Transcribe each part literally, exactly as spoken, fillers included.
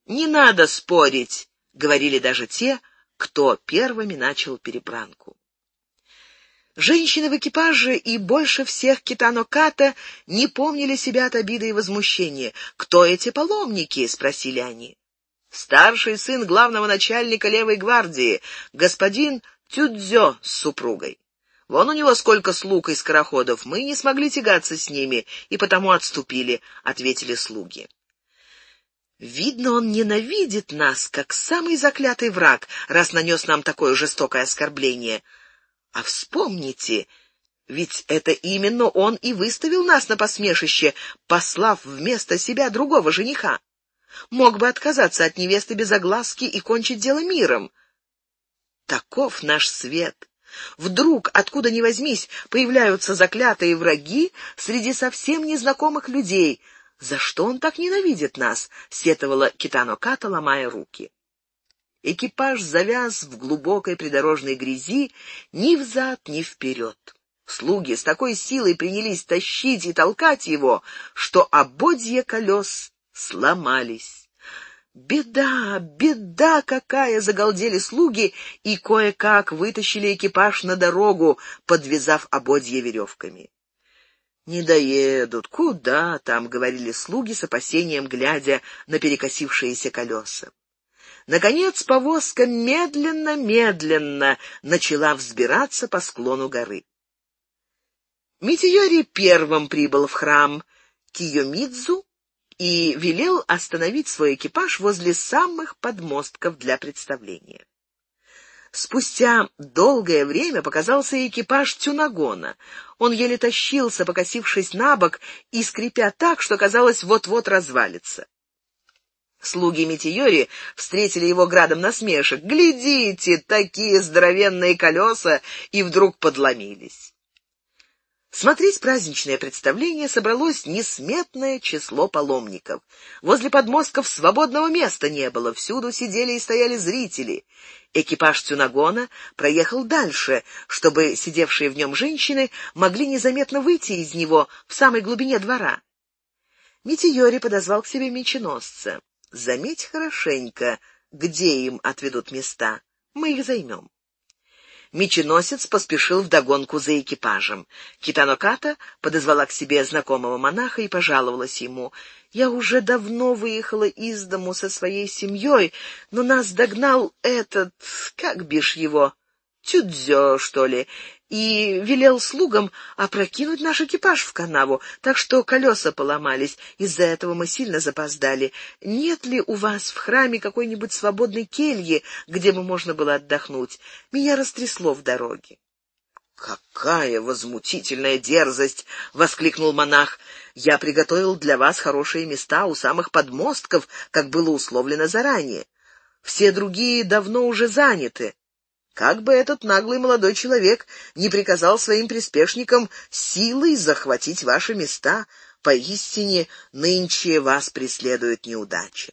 «Не надо спорить», — говорили даже те, кто первыми начал перебранку. Женщины в экипаже и больше всех Китано Ката не помнили себя от обиды и возмущения. «Кто эти паломники?» — спросили они. «Старший сын главного начальника левой гвардии, господин Тюдзё с супругой. Вон у него сколько слуг и скороходов, мы не смогли тягаться с ними и потому отступили», — ответили слуги. «Видно, он ненавидит нас, как самый заклятый враг, раз нанес нам такое жестокое оскорбление. А вспомните, ведь это именно он и выставил нас на посмешище, послав вместо себя другого жениха. Мог бы отказаться от невесты без огласки и кончить дело миром. Таков наш свет. Вдруг, откуда ни возьмись, появляются заклятые враги среди совсем незнакомых людей. За что он так ненавидит нас?» — сетовала Китано Ката, ломая руки. Экипаж завяз в глубокой придорожной грязи ни взад, ни вперед. Слуги с такой силой принялись тащить и толкать его, что ободья колес сломались. «Беда, беда какая!» — загалдели слуги и кое-как вытащили экипаж на дорогу, подвязав ободья веревками. «Не доедут, куда там?» — говорили слуги с опасением, глядя на перекосившиеся колеса. Наконец повозка медленно-медленно начала взбираться по склону горы. Митиёри первым прибыл в храм Кийомидзу и велел остановить свой экипаж возле самых подмостков для представления. Спустя долгое время показался экипаж Тюнагона. Он еле тащился, покосившись на бок и скрипя так, что, казалось, вот-вот развалится. Слуги Митиёри встретили его градом насмешек. «Глядите, такие здоровенные колеса!» и вдруг подломились. Смотреть праздничное представление собралось несметное число паломников. Возле подмостков свободного места не было, всюду сидели и стояли зрители. Экипаж Тюнагона проехал дальше, чтобы сидевшие в нем женщины могли незаметно выйти из него в самой глубине двора. Митиёри подозвал к себе меченосца. «Заметь хорошенько, где им отведут места. Мы их займем». Меченосец поспешил вдогонку за экипажем. Китано Ката подозвала к себе знакомого монаха и пожаловалась ему. «Я уже давно выехала из дому со своей семьей, но нас догнал этот, как бишь его, Тюдзё, что ли, и велел слугам опрокинуть наш экипаж в канаву, так что колеса поломались. Из-за этого мы сильно запоздали. Нет ли у вас в храме какой-нибудь свободной кельи, где бы можно было отдохнуть? Меня растрясло в дороге». «Какая возмутительная дерзость!» — воскликнул монах. «Я приготовил для вас хорошие места у самых подмостков, как было условлено заранее. Все другие давно уже заняты. Как бы этот наглый молодой человек не приказал своим приспешникам силой захватить ваши места, поистине нынче вас преследует неудача».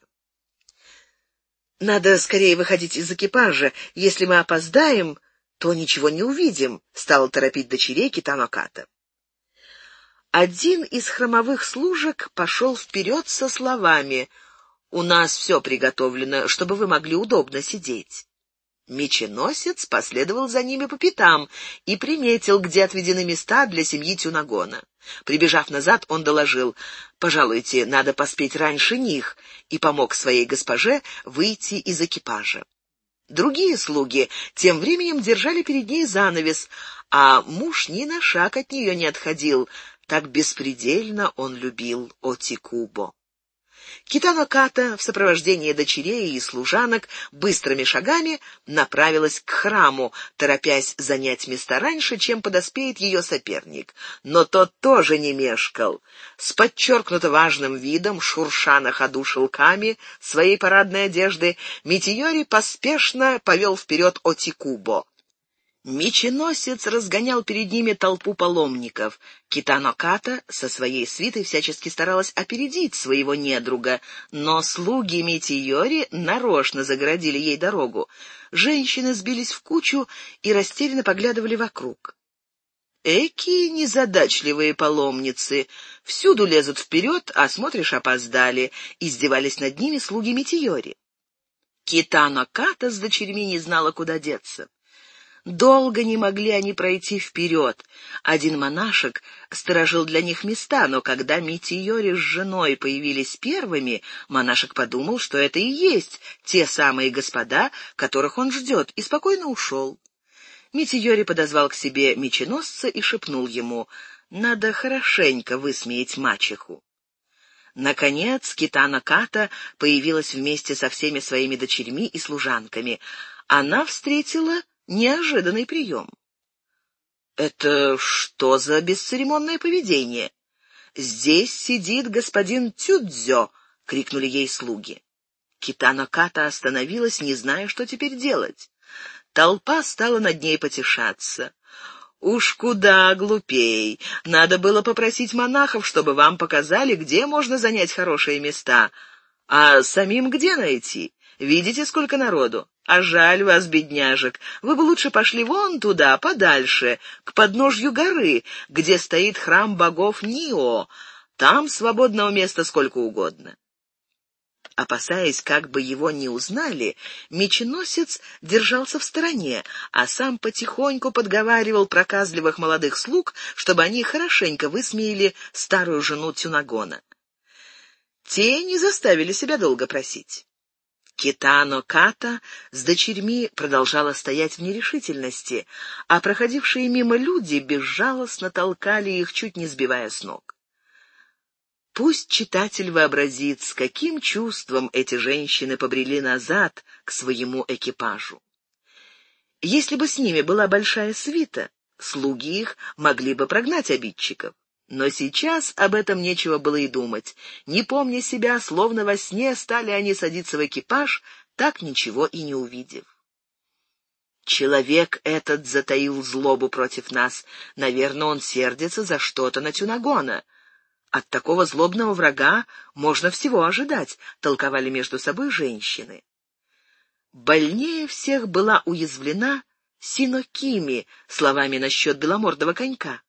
«Надо скорее выходить из экипажа. Если мы опоздаем, то ничего не увидим», — стала торопить дочерей Китано Ката. Один из храмовых служек пошел вперед со словами: «У нас все приготовлено, чтобы вы могли удобно сидеть». Меченосец последовал за ними по пятам и приметил, где отведены места для семьи Тюнагона. Прибежав назад, он доложил: «Пожалуйте, надо поспеть раньше них», и помог своей госпоже выйти из экипажа. Другие слуги тем временем держали перед ней занавес, а муж ни на шаг от нее не отходил, так беспредельно он любил Отикубо. Китано Ката в сопровождении дочерей и служанок быстрыми шагами направилась к храму, торопясь занять места раньше, чем подоспеет ее соперник. Но тот тоже не мешкал. С подчеркнуто важным видом, шурша на ходу шелками своей парадной одежды, Митиёри поспешно повел вперед Отикубо. Меченосец разгонял перед ними толпу паломников. Китано Ката со своей свитой всячески старалась опередить своего недруга, но слуги Митиёри нарочно загородили ей дорогу. Женщины сбились в кучу и растерянно поглядывали вокруг. «Эки незадачливые паломницы! Всюду лезут вперед, а смотришь, опоздали. Издевались над ними слуги Митийори. Китано Ката с дочерьми не знала, куда деться. Долго не могли они пройти вперед. Один монашек сторожил для них места, но когда Митийори с женой появились первыми, монашек подумал, что это и есть те самые господа, которых он ждет, и спокойно ушел. Митийори подозвал к себе меченосца и шепнул ему: «Надо хорошенько высмеять мачеху». Наконец Китано Ката появилась вместе со всеми своими дочерьми и служанками. Она встретила неожиданный прием. «Это что за бесцеремонное поведение? Здесь сидит господин Тюдзё!» — крикнули ей слуги. Китано Ката остановилась, не зная, что теперь делать. Толпа стала над ней потешаться. «Уж куда глупей! Надо было попросить монахов, чтобы вам показали, где можно занять хорошие места. А самим где найти? Видите, сколько народу? А жаль вас, бедняжек. Вы бы лучше пошли вон туда, подальше, к подножью горы, где стоит храм богов Нио. Там свободного места сколько угодно». Опасаясь, как бы его не узнали, меченосец держался в стороне, а сам потихоньку подговаривал проказливых молодых слуг, чтобы они хорошенько высмеяли старую жену Тюнагона. Те не заставили себя долго просить. Китано Ката с дочерьми продолжала стоять в нерешительности, а проходившие мимо люди безжалостно толкали их, чуть не сбивая с ног. Пусть читатель вообразит, с каким чувством эти женщины побрели назад к своему экипажу. Если бы с ними была большая свита, слуги их могли бы прогнать обидчиков. Но сейчас об этом нечего было и думать. Не помня себя, словно во сне, стали они садиться в экипаж, так ничего и не увидев. Человек этот затаил злобу против нас. Наверное, он сердится за что-то на Тюнагона. От такого злобного врага можно всего ожидать, толковали между собой женщины. Больнее всех была уязвлена Синокими словами насчет беломордого конька.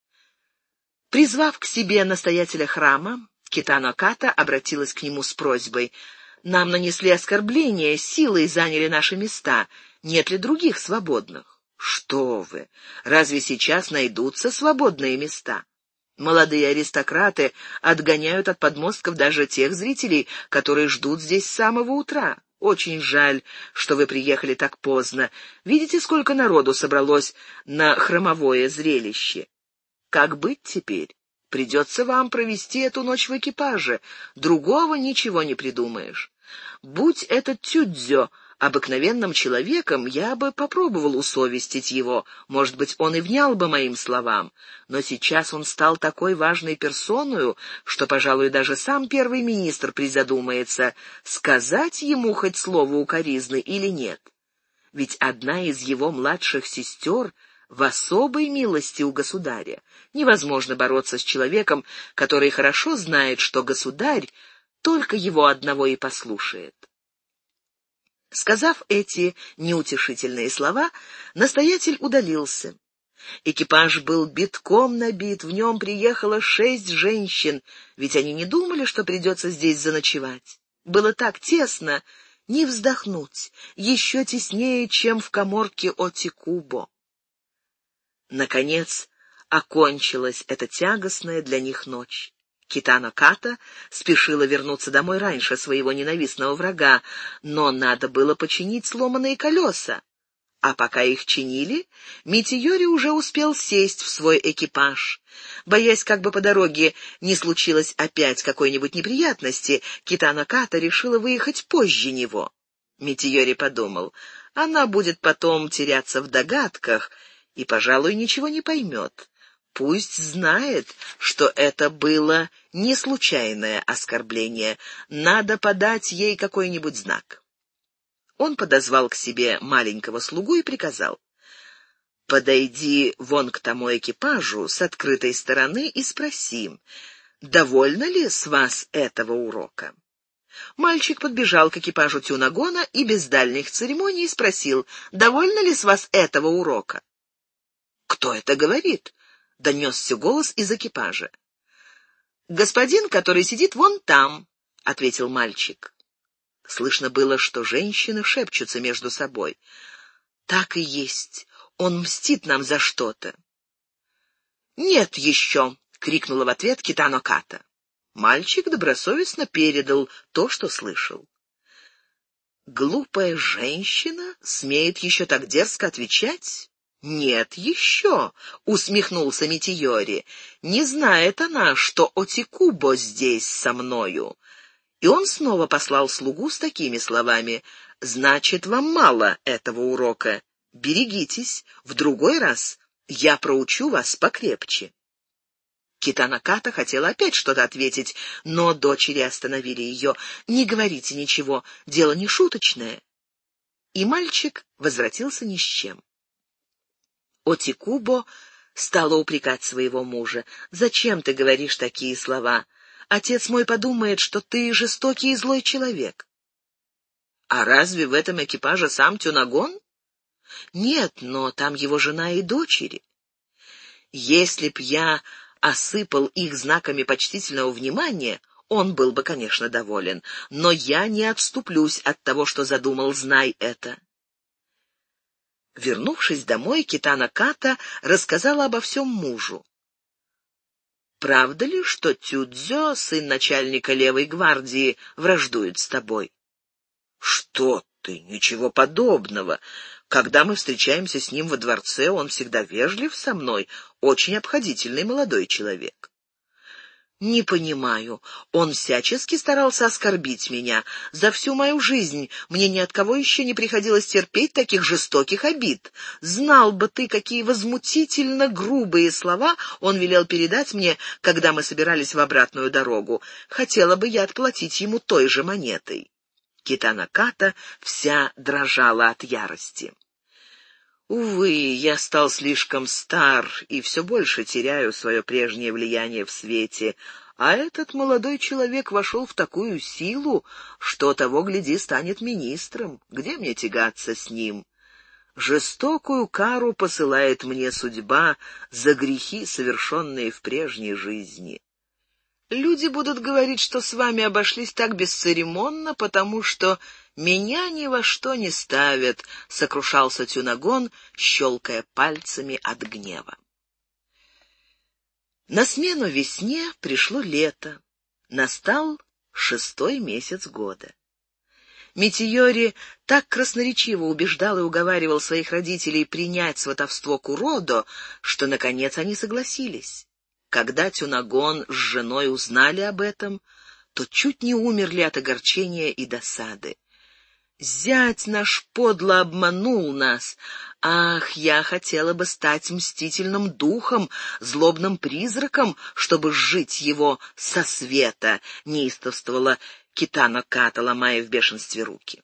Призвав к себе настоятеля храма, Китано Ката обратилась к нему с просьбой: «Нам нанесли оскорбление, силой заняли наши места. Нет ли других свободных?» «Что вы! Разве сейчас найдутся свободные места? Молодые аристократы отгоняют от подмостков даже тех зрителей, которые ждут здесь с самого утра. Очень жаль, что вы приехали так поздно. Видите, сколько народу собралось на храмовое зрелище? Как быть теперь? Придется вам провести эту ночь в экипаже. Другого ничего не придумаешь. Будь этот Тюдзё обыкновенным человеком, я бы попробовал усовестить его. Может быть, он и внял бы моим словам. Но сейчас он стал такой важной персоною, что, пожалуй, даже сам первый министр призадумается, сказать ему хоть слово укоризны или нет. Ведь одна из его младших сестер в особой милости у государя. Невозможно бороться с человеком, который хорошо знает, что государь только его одного и послушает. Сказав эти неутешительные слова, настоятель удалился. Экипаж был битком набит, в нем приехало шесть женщин, ведь они не думали, что придется здесь заночевать. Было так тесно, не вздохнуть, еще теснее, чем в каморке Отикубо. Наконец, окончилась эта тягостная для них ночь. Китано Ката спешила вернуться домой раньше своего ненавистного врага, но надо было починить сломанные колеса. А пока их чинили, Митийори уже успел сесть в свой экипаж. Боясь, как бы по дороге не случилось опять какой-нибудь неприятности, Китано Ката решила выехать позже него. Митийори подумал, она будет потом теряться в догадках и, пожалуй, ничего не поймет. Пусть знает, что это было не случайное оскорбление. Надо подать ей какой-нибудь знак. Он подозвал к себе маленького слугу и приказал: «Подойди вон к тому экипажу с открытой стороны и спроси, довольно ли с вас этого урока». Мальчик подбежал к экипажу Тюнагона и без дальних церемоний спросил: «Довольно ли с вас этого урока?» «Кто это говорит?» — донесся голос из экипажа. «Господин, который сидит вон там», — ответил мальчик. Слышно было, что женщины шепчутся между собой. «Так и есть. Он мстит нам за что-то». «Нет еще!» — крикнула в ответ Китано Ката. Мальчик добросовестно передал то, что слышал. «Глупая женщина смеет еще так дерзко отвечать?» «Нет еще!» — усмехнулся Митиори. «Не знает она, что Отикубо здесь со мною». И он снова послал слугу с такими словами: «Значит, вам мало этого урока. Берегитесь, в другой раз я проучу вас покрепче». Китано Ката хотела опять что-то ответить, но дочери остановили ее. «Не говорите ничего, дело не шуточное». И мальчик возвратился ни с чем. Отикубо стала упрекать своего мужа. «Зачем ты говоришь такие слова? Отец мой подумает, что ты жестокий и злой человек». «А разве в этом экипаже сам Тюнагон?» «Нет, но там его жена и дочери». «Если б я осыпал их знаками почтительного внимания, он был бы, конечно, доволен. Но я не отступлюсь от того, что задумал, знай это». Вернувшись домой, Китано Ката рассказала обо всем мужу. «Правда ли, что Тюдзё, сын начальника левой гвардии, враждует с тобой?» «Что ты? Ничего подобного. Когда мы встречаемся с ним во дворце, он всегда вежлив со мной, очень обходительный молодой человек». «Не понимаю. Он всячески старался оскорбить меня. За всю мою жизнь мне ни от кого еще не приходилось терпеть таких жестоких обид. Знал бы ты, какие возмутительно грубые слова он велел передать мне, когда мы собирались в обратную дорогу. Хотела бы я отплатить ему той же монетой». Китано Ката вся дрожала от ярости. «Увы, я стал слишком стар и все больше теряю свое прежнее влияние в свете, а этот молодой человек вошел в такую силу, что того, гляди, станет министром. Где мне тягаться с ним? Жестокую кару посылает мне судьба за грехи, совершенные в прежней жизни. Люди будут говорить, что с вами обошлись так бесцеремонно, потому что меня ни во что не ставят», — сокрушался Тюнагон, щелкая пальцами от гнева. На смену весне пришло лето. Настал шестой месяц года. Митиори так красноречиво убеждал и уговаривал своих родителей принять сватовство Куродо, что, наконец, они согласились. Когда Тюнагон с женой узнали об этом, то чуть не умерли от огорчения и досады. «Зять наш подло обманул нас. Ах, я хотела бы стать мстительным духом, злобным призраком, чтобы сжить его со света», — неистовствовала Китано Ката, ломая в бешенстве руки.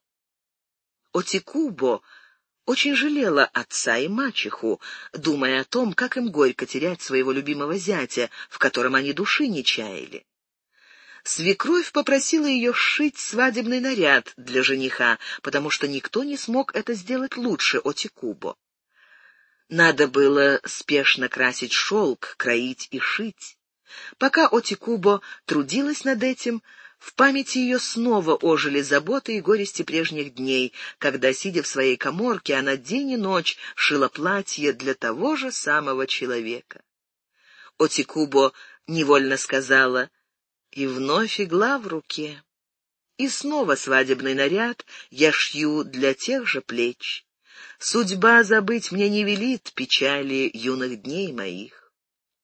Отикубо очень жалела отца и мачеху, думая о том, как им горько терять своего любимого зятя, в котором они души не чаяли. Свекровь попросила ее сшить свадебный наряд для жениха, потому что никто не смог это сделать лучше Отикубо. Надо было спешно красить шелк, кроить и шить. Пока Отикубо трудилась над этим, в памяти ее снова ожили заботы и горести прежних дней, когда, сидя в своей каморке, она день и ночь шила платье для того же самого человека. Отикубо невольно сказала: «И вновь игла в руке, и снова свадебный наряд я шью для тех же плеч. Судьба забыть мне не велит печали юных дней моих».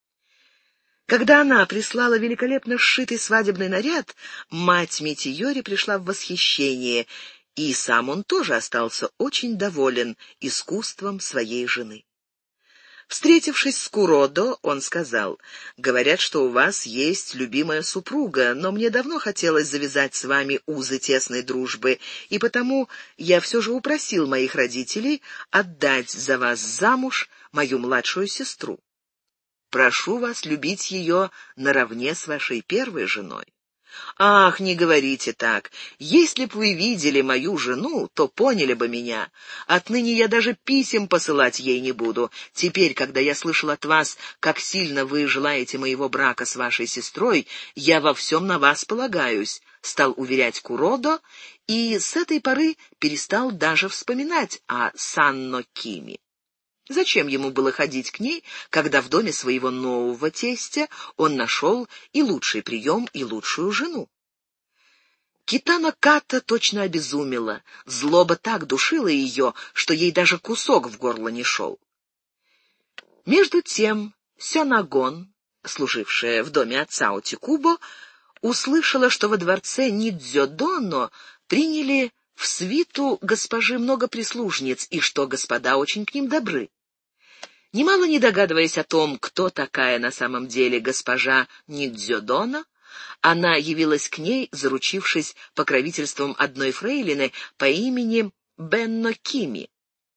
Когда она прислала великолепно сшитый свадебный наряд, мать Митиори пришла в восхищение, и сам он тоже остался очень доволен искусством своей жены. Встретившись с Куродо, он сказал: «Говорят, что у вас есть любимая супруга, но мне давно хотелось завязать с вами узы тесной дружбы, и потому я все же упросил моих родителей отдать за вас замуж мою младшую сестру. Прошу вас любить ее наравне с вашей первой женой. «Ах, не говорите так. Если б вы видели мою жену, то поняли бы меня. Отныне я даже писем посылать ей не буду. Теперь, когда я слышал от вас, как сильно вы желаете моего брака с вашей сестрой, я во всем на вас полагаюсь», — стал уверять Куродо, и с этой поры перестал даже вспоминать о Санно Кими. Зачем ему было ходить к ней, когда в доме своего нового тестя он нашел и лучший прием, и лучшую жену? Китано Ката точно обезумела. Злоба так душила ее, что ей даже кусок в горло не шел. Между тем Сёнагон, служившая в доме отца Отикубо, услышала, что во дворце Нидзёдоно приняли в свиту госпожи много прислужниц, и что господа очень к ним добры. Немало не догадываясь о том, кто такая на самом деле госпожа Нидзёдоно, она явилась к ней, заручившись покровительством одной фрейлины по имени Бенно Кими.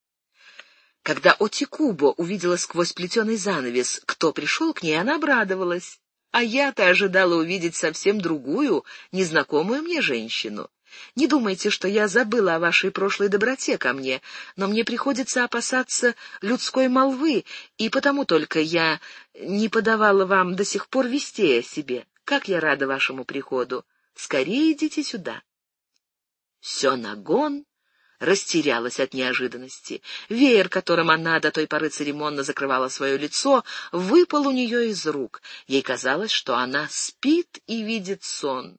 Когда Отикубо увидела сквозь плетеный занавес, кто пришел к ней, она обрадовалась. А я-то ожидала увидеть совсем другую, незнакомую мне женщину. Не думайте, что я забыла о вашей прошлой доброте ко мне, но мне приходится опасаться людской молвы, и потому только я не подавала вам до сих пор вестей о себе. Как я рада вашему приходу! Скорее идите сюда». Сёнагон растерялась от неожиданности. Веер, которым она до той поры церемонно закрывала свое лицо, выпал у нее из рук. Ей казалось, что она спит и видит сон.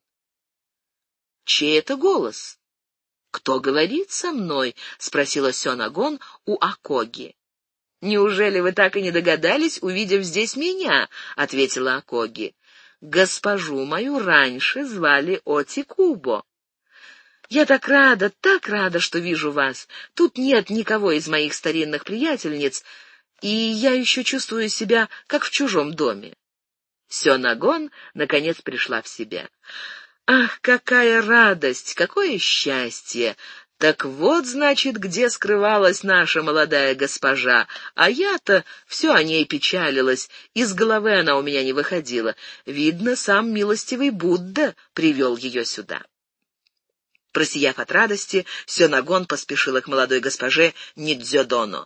«Чей это голос? Кто говорит со мной?» — спросила Сёнагон у Акоги. «Неужели вы так и не догадались, увидев здесь меня?» — ответила Акоги. «Госпожу мою раньше звали Отикубо. Я так рада, так рада, что вижу вас. Тут нет никого из моих старинных приятельниц, и я еще чувствую себя, как в чужом доме». Сёнагон, наконец, пришла в себя. «Ах, какая радость, какое счастье! Так вот, значит, где скрывалась наша молодая госпожа, а я-то все о ней печалилась, из головы она у меня не выходила. Видно, сам милостивый Будда привел ее сюда». Просияв от радости, Сёнагон поспешила к молодой госпоже Нидзёдоно.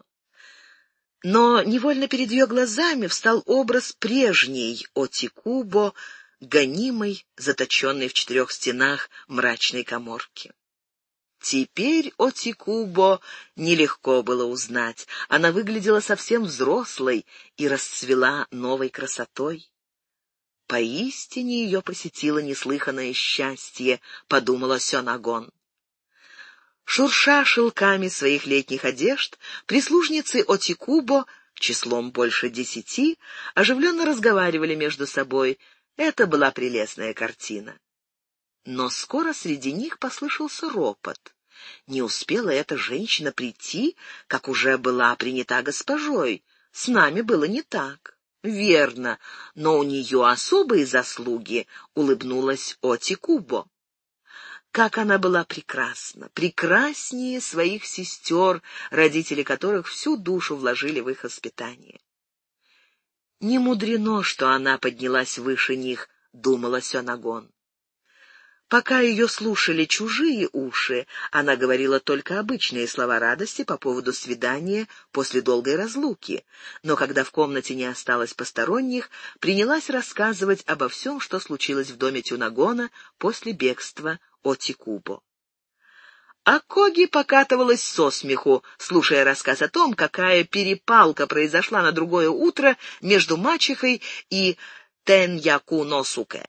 Но невольно перед ее глазами встал образ прежней Отикубо, гонимой, заточенной в четырех стенах мрачной каморки. Теперь Отикубо нелегко было узнать. Она выглядела совсем взрослой и расцвела новой красотой. «Поистине ее посетило неслыханное счастье», — подумала Сёнагон. Шурша шелками своих летних одежд, прислужницы Отикубо, числом больше десяти, оживленно разговаривали между собой. Это была прелестная картина. Но скоро среди них послышался ропот. Не успела эта женщина прийти, как уже была принята госпожой. С нами было не так. Верно, но у нее особые заслуги, улыбнулась Отикубо. Как она была прекрасна, прекраснее своих сестер, родители которых всю душу вложили в их воспитание. Не мудрено, что она поднялась выше них, думала Сёнагон. Пока ее слушали чужие уши, она говорила только обычные слова радости по поводу свидания после долгой разлуки, но когда в комнате не осталось посторонних, принялась рассказывать обо всем, что случилось в доме Тюнагона после бегства Отикубо. Акоги покатывалась со смеху, слушая рассказ о том, какая перепалка произошла на другое утро между мачехой и Теньяку-Носуке.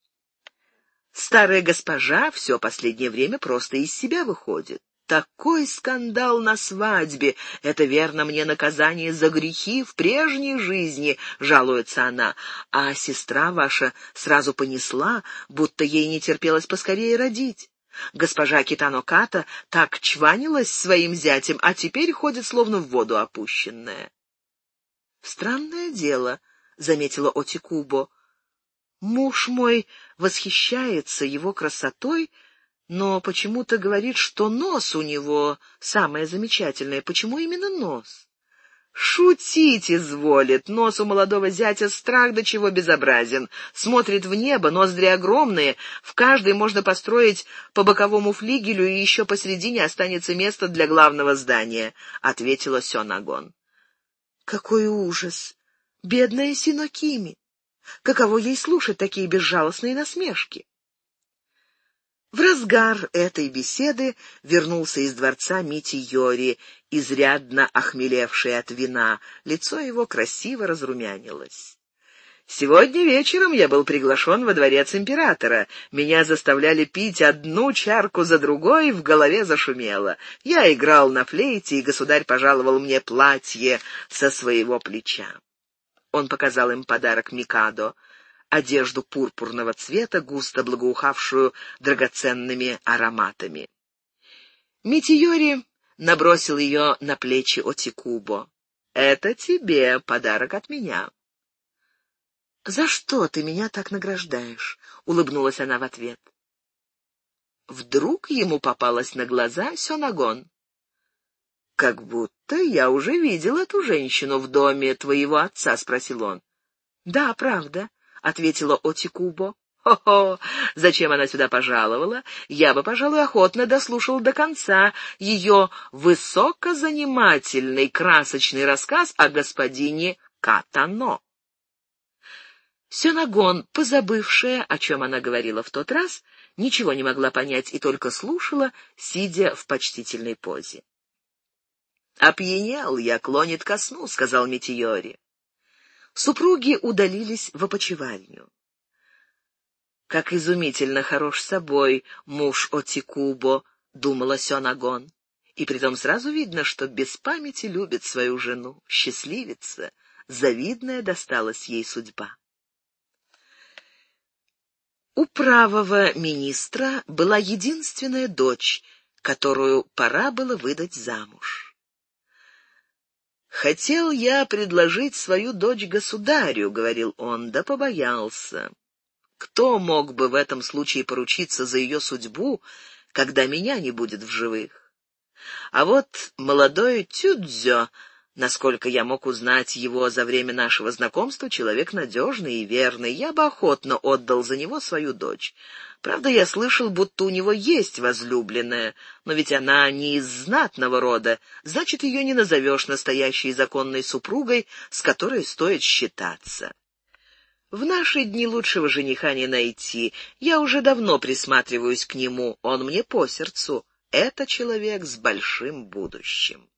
Старая госпожа все последнее время просто из себя выходит. Такой скандал на свадьбе — это, верно, мне наказание за грехи в прежней жизни, жалуется она, а сестра ваша сразу понесла, будто ей не терпелось поскорее родить. Госпожа Китано Ката так чванилась своим зятем, а теперь ходит словно в воду опущенная. Странное дело, заметила Отикубо. Муж мой восхищается его красотой, но почему-то говорит, что нос у него самое замечательное. Почему именно нос? Шутить изволит. Нос у молодого зятя страх до чего безобразен. Смотрит в небо, ноздри огромные, в каждой можно построить по боковому флигелю, и еще посередине останется место для главного здания, — ответила Сёнагон. Какой ужас! Бедная Синокими! Каково ей слушать такие безжалостные насмешки? В разгар этой беседы вернулся из дворца Митийори, изрядно охмелевший от вина. Лицо его красиво разрумянилось. «Сегодня вечером я был приглашен во дворец императора. Меня заставляли пить одну чарку за другой, в голове зашумело. Я играл на флейте, и государь пожаловал мне платье со своего плеча». Он показал им подарок Микадо — одежду пурпурного цвета, густо благоухавшую драгоценными ароматами. Митийори набросил ее на плечи Отикубо. «Это тебе подарок от меня». «За что ты меня так награждаешь?» — улыбнулась она в ответ. Вдруг ему попалась на глаза Сёнагон. «Как будто я уже видел эту женщину в доме твоего отца», — спросил он. «Да, правда», — ответила Отикубо. «Хо-хо! Зачем она сюда пожаловала? Я бы, пожалуй, охотно дослушал до конца ее высокозанимательный, красочный рассказ о господине Катано». Сёнагон, позабывшая, о чем она говорила в тот раз, ничего не могла понять и только слушала, сидя в почтительной позе. «Опьянел я, клонит ко сну», — сказал Митийори. Супруги удалились в опочивальню. «Как изумительно хорош собой муж Отикубо», — думала Сёнагон. И притом сразу видно, что без памяти любит свою жену, счастливица, завидная досталась ей судьба. У правого министра была единственная дочь, которую пора было выдать замуж. «Хотел я предложить свою дочь государю», — говорил он, — «да побоялся. Кто мог бы в этом случае поручиться за ее судьбу, когда меня не будет в живых? А вот молодой Тюдзё, насколько я мог узнать его за время нашего знакомства, человек надежный и верный, я бы охотно отдал за него свою дочь. Правда, я слышал, будто у него есть возлюбленная, но ведь она не из знатного рода, значит, ее не назовешь настоящей законной супругой, с которой стоит считаться. В наши дни лучшего жениха не найти, я уже давно присматриваюсь к нему, он мне по сердцу, это человек с большим будущим».